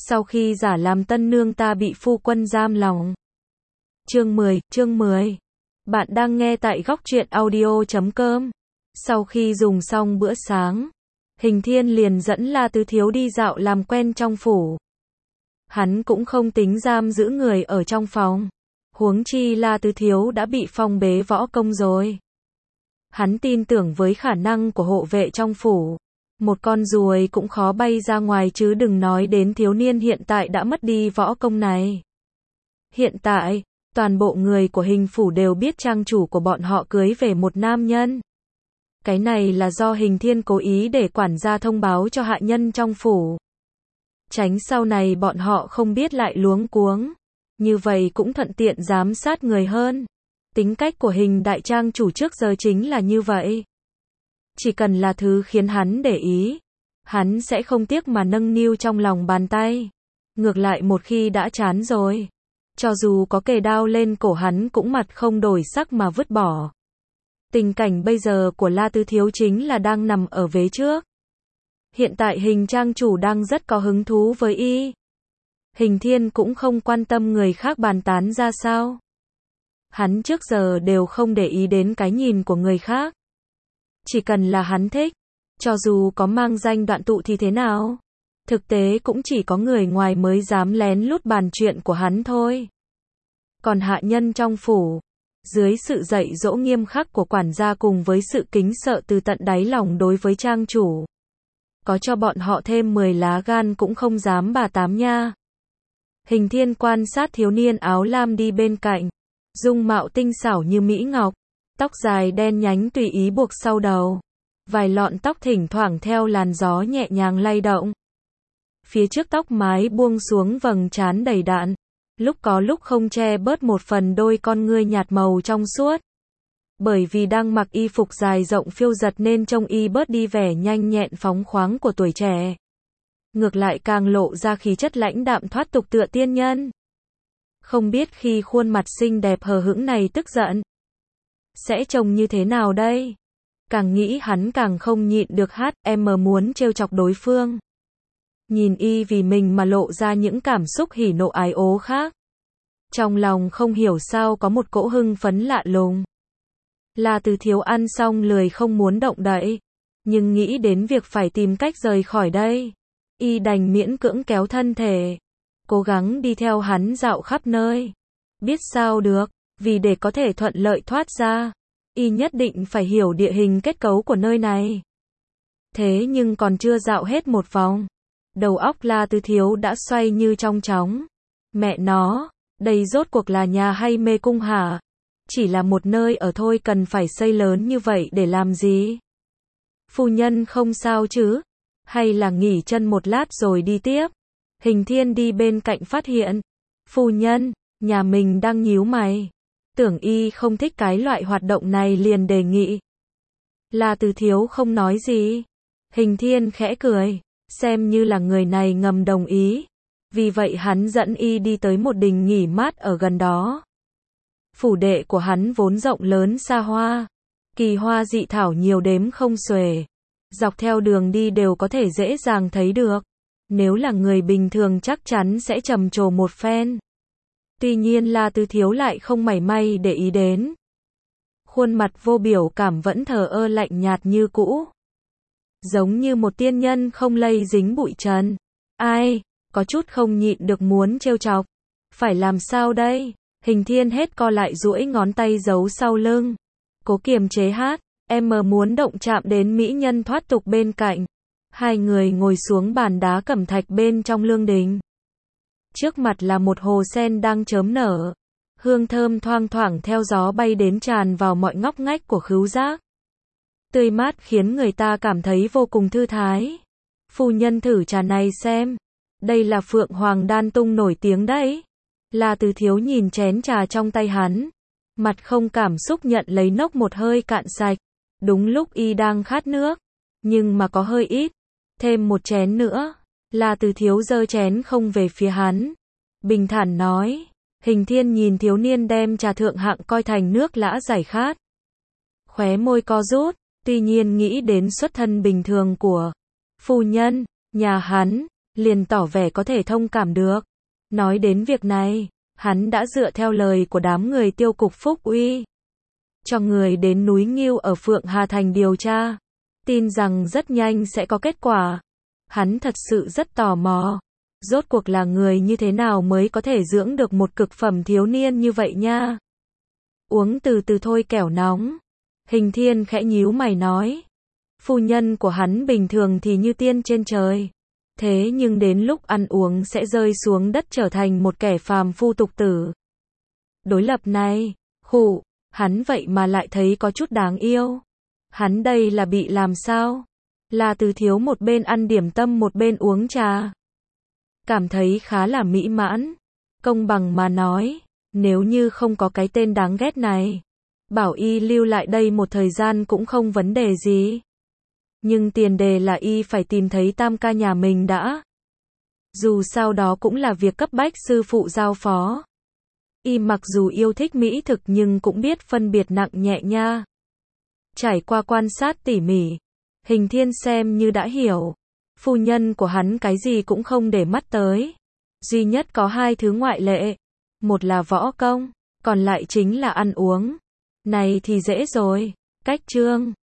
Sau khi giả làm tân nương ta bị phu quân giam lòng. Chương 10. Bạn đang nghe tại góc truyện audio.com. Sau khi dùng xong bữa sáng, Hình Thiên liền dẫn La Tứ Thiếu đi dạo làm quen trong phủ. Hắn cũng không tính giam giữ người ở trong phòng. Huống chi La Tứ Thiếu đã bị phong bế võ công rồi. Hắn tin tưởng với khả năng của hộ vệ trong phủ. Một con ruồi cũng khó bay ra ngoài chứ đừng nói đến thiếu niên hiện tại đã mất đi võ công này. Hiện tại, toàn bộ người của Hình phủ đều biết trang chủ của bọn họ cưới về một nam nhân. Cái này là do Hình Thiên cố ý để quản gia thông báo cho hạ nhân trong phủ. Tránh sau này bọn họ không biết lại luống cuống. Như vậy cũng thuận tiện giám sát người hơn. Tính cách của Hình đại trang chủ trước giờ chính là như vậy. Chỉ cần là thứ khiến hắn để ý, hắn sẽ không tiếc mà nâng niu trong lòng bàn tay. Ngược lại một khi đã chán rồi, cho dù có kề đao lên cổ hắn cũng mặt không đổi sắc mà vứt bỏ. Tình cảnh bây giờ của La Tứ Thiếu chính là đang nằm ở vế trước. Hiện tại Hình trang chủ đang rất có hứng thú với y. Hình Thiên cũng không quan tâm người khác bàn tán ra sao. Hắn trước giờ đều không để ý đến cái nhìn của người khác. Chỉ cần là hắn thích, cho dù có mang danh đoạn tụ thì thế nào? Thực tế cũng chỉ có người ngoài mới dám lén lút bàn chuyện của hắn thôi. Còn hạ nhân trong phủ, dưới sự dạy dỗ nghiêm khắc của quản gia cùng với sự kính sợ từ tận đáy lòng đối với trang chủ, có cho bọn họ thêm 10 lá gan cũng không dám bà tám nha. Hình Thiên quan sát thiếu niên áo lam đi bên cạnh, dung mạo tinh xảo như mỹ ngọc, tóc dài đen nhánh tùy ý buộc sau đầu, vài lọn tóc thỉnh thoảng theo làn gió nhẹ nhàng lay động. Phía trước tóc mái buông xuống vầng trán đầy đặn, lúc có lúc không che bớt một phần đôi con ngươi nhạt màu trong suốt. Bởi vì đang mặc y phục dài rộng phiêu giật nên trông y bớt đi vẻ nhanh nhẹn phóng khoáng của tuổi trẻ. Ngược lại càng lộ ra khí chất lãnh đạm thoát tục tựa tiên nhân. Không biết khi khuôn mặt xinh đẹp hờ hững này tức giận, sẽ trông như thế nào đây? Càng nghĩ hắn càng không nhịn được em muốn trêu chọc đối phương. Nhìn y vì mình mà lộ ra những cảm xúc hỉ nộ ái ố khác. Trong lòng không hiểu sao có một cỗ hưng phấn lạ lùng. La Tứ Thiếu ăn xong lười không muốn động đậy, nhưng nghĩ đến việc phải tìm cách rời khỏi đây, y đành miễn cưỡng kéo thân thể, cố gắng đi theo hắn dạo khắp nơi. Biết sao được, vì để có thể thuận lợi thoát ra, y nhất định phải hiểu địa hình kết cấu của nơi này. Thế nhưng còn chưa dạo hết một vòng, đầu óc La Tứ Thiếu đã xoay như trong chóng. Mẹ nó, đây rốt cuộc là nhà hay mê cung hả? Chỉ là một nơi ở thôi cần phải xây lớn như vậy để làm gì? Phu nhân không sao chứ? Hay là nghỉ chân một lát rồi đi tiếp? Hình Thiên đi bên cạnh phát hiện. Phu nhân, nhà mình đang nhíu mày. Tưởng y không thích cái loại hoạt động này liền đề nghị. La Tứ Thiếu không nói gì. Hình Thiên khẽ cười, xem như là người này ngầm đồng ý. Vì vậy hắn dẫn y đi tới một đình nghỉ mát ở gần đó. Phủ đệ của hắn vốn rộng lớn xa hoa, kỳ hoa dị thảo nhiều đếm không xuể. Dọc theo đường đi đều có thể dễ dàng thấy được. Nếu là người bình thường chắc chắn sẽ trầm trồ một phen. Tuy nhiên La Tứ Thiếu lại không mảy may để ý đến. Khuôn mặt vô biểu cảm vẫn thờ ơ lạnh nhạt như cũ. Giống như một tiên nhân không lây dính bụi trần. Ai, có chút không nhịn được muốn trêu chọc. Phải làm sao đây? Hình Thiên hết co lại duỗi ngón tay giấu sau lưng. Cố kiềm chế em muốn động chạm đến mỹ nhân thoát tục bên cạnh. Hai người ngồi xuống bàn đá cẩm thạch bên trong lương đình. Trước mặt là một hồ sen đang chớm nở. Hương thơm thoang thoảng theo gió bay đến tràn vào mọi ngóc ngách của khứu giác. Tươi mát khiến người ta cảm thấy vô cùng thư thái. Phu nhân thử trà này xem. Đây là Phượng Hoàng Đan Tung nổi tiếng đấy. La Tứ Thiếu nhìn chén trà trong tay hắn. Mặt không cảm xúc nhận lấy nốc một hơi cạn sạch. Đúng lúc y đang khát nước. Nhưng mà có hơi ít. Thêm một chén nữa. La Tứ Thiếu giơ chén không về phía hắn. Bình thản nói. Hình Thiên nhìn thiếu niên đem trà thượng hạng coi thành nước lã giải khát. Khóe môi co rút. Tuy nhiên nghĩ đến xuất thân bình thường của phu nhân, nhà hắn, liền tỏ vẻ có thể thông cảm được. Nói đến việc này, hắn đã dựa theo lời của đám người Tiêu cục Phúc Uy, cho người đến núi Ngưu ở Phượng Hà Thành điều tra, tin rằng rất nhanh sẽ có kết quả. Hắn thật sự rất tò mò, rốt cuộc là người như thế nào mới có thể dưỡng được một cực phẩm thiếu niên như vậy nha. Uống từ từ thôi kẻo nóng. Hình Thiên khẽ nhíu mày nói. Phu nhân của hắn bình thường thì như tiên trên trời. Thế nhưng đến lúc ăn uống sẽ rơi xuống đất trở thành một kẻ phàm phu tục tử. Đối lập này, khụ, hắn vậy mà lại thấy có chút đáng yêu. Hắn đây là bị làm sao? Là từ thiếu một bên ăn điểm tâm một bên uống trà. Cảm thấy khá là mỹ mãn. Công bằng mà nói, nếu như không có cái tên đáng ghét này, bảo y lưu lại đây một thời gian cũng không vấn đề gì. Nhưng tiền đề là y phải tìm thấy tam ca nhà mình đã. Dù sao đó cũng là việc cấp bách sư phụ giao phó. Y mặc dù yêu thích mỹ thực nhưng cũng biết phân biệt nặng nhẹ nha. Trải qua quan sát tỉ mỉ, Hình Thiên xem như đã hiểu. Phu nhân của hắn cái gì cũng không để mắt tới. Duy nhất có hai thứ ngoại lệ. Một là võ công, còn lại chính là ăn uống. Này thì dễ rồi. Cách chương